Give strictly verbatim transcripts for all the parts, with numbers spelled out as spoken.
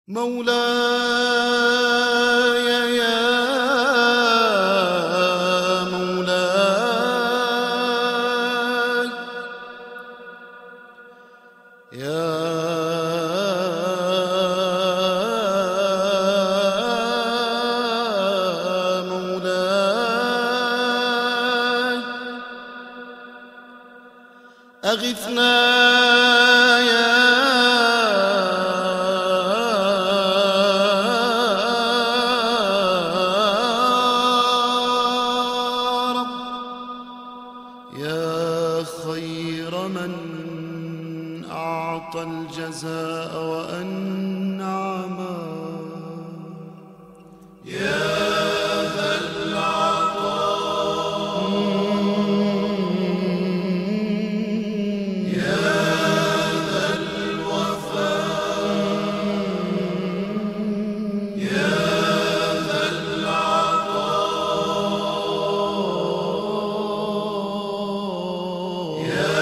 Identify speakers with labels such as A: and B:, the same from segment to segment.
A: مولاي يا مولاي يا مولاي أغثنا يا يا خير من أعطى الجزاء وأنعم يا ذا العطاء يا ذا الوفاء يا ذا العطاء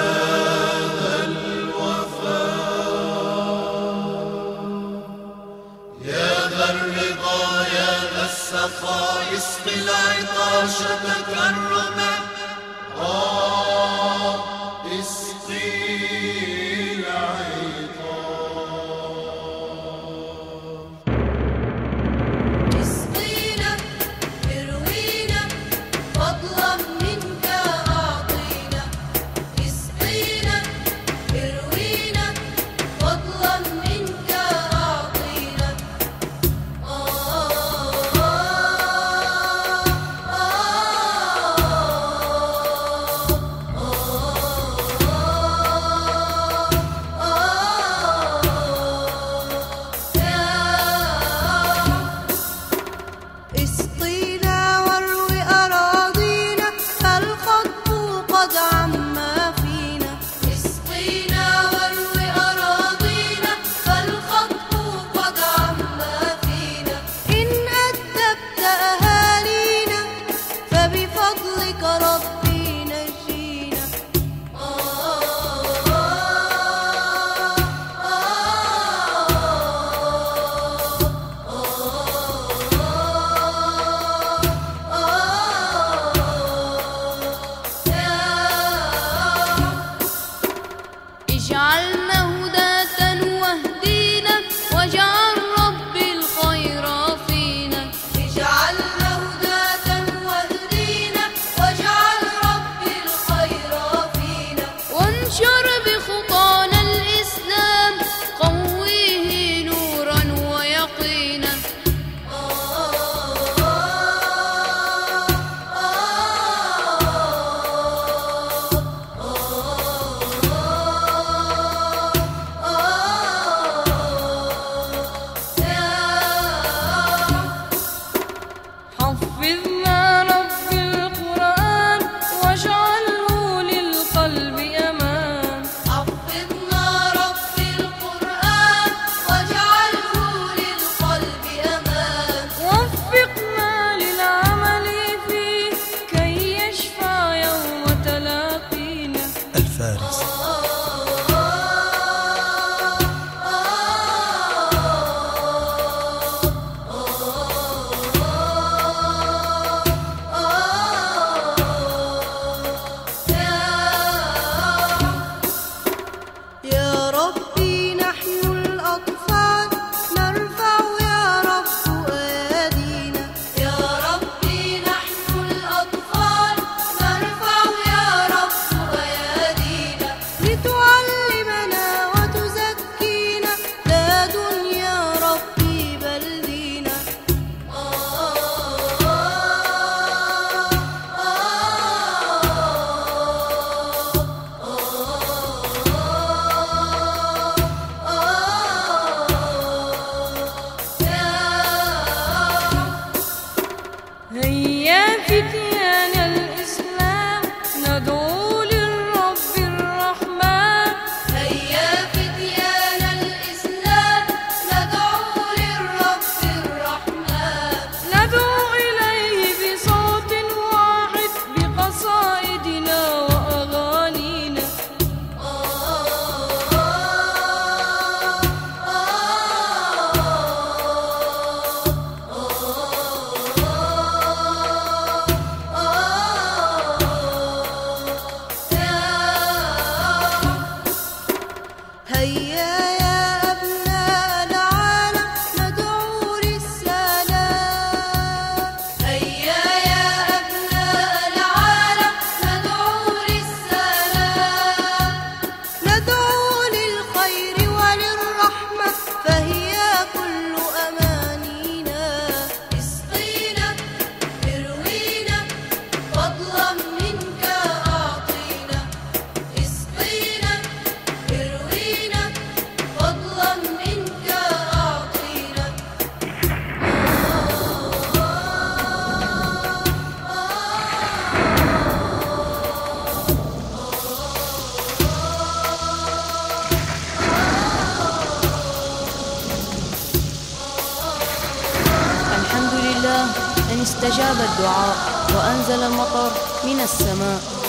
A: السخاء اسقي العطاش تكرما آه اسقي العطاش
B: اسقينا اروينا فضلا منك أعطينا اسقينا اروينا فضلا منك أعطينا اسقينا واروي أراضينا فالخطب قد عما فينا اسقينا واروي أراضينا فالخطب قد عما فينا إن أدبت أهالينا فبفضلك ربي نجينا اجعلنا هداة واهدينا واجعل ربي الخير فينا اجعلنا هداة واهدينا واجعل ربي الخير فينا وانشر بخطانا الإسلام قويه نورا ويقينا حفظنا رب القرآن واجعله للقلب أمان حفظنا رب القرآن واجعله للقلب أمان وفقنا للعمل فيه كي يشفع يوم تلاقينا
C: الفارس.
B: يا ربي نحن الأطفال نرفع يا رب أيادينا يا ربي نحن الأطفال نرفع يا رب أيادينا لتعلمنا وتزكينا لا دنيا ربي بل دينا هيا يا أبناء العالم ندعو للسلام. هيا يا أبناء العالم ندعو للسلام. ندعو للخير وللرحمة فهي كل أمانينا. اسقينا اروينا فضلا منك أعطينا. اسقينا اروينا فضلا منك أعطينا.
C: الحمد لله أن استجاب الدعاء وأنزل المطر من السماء.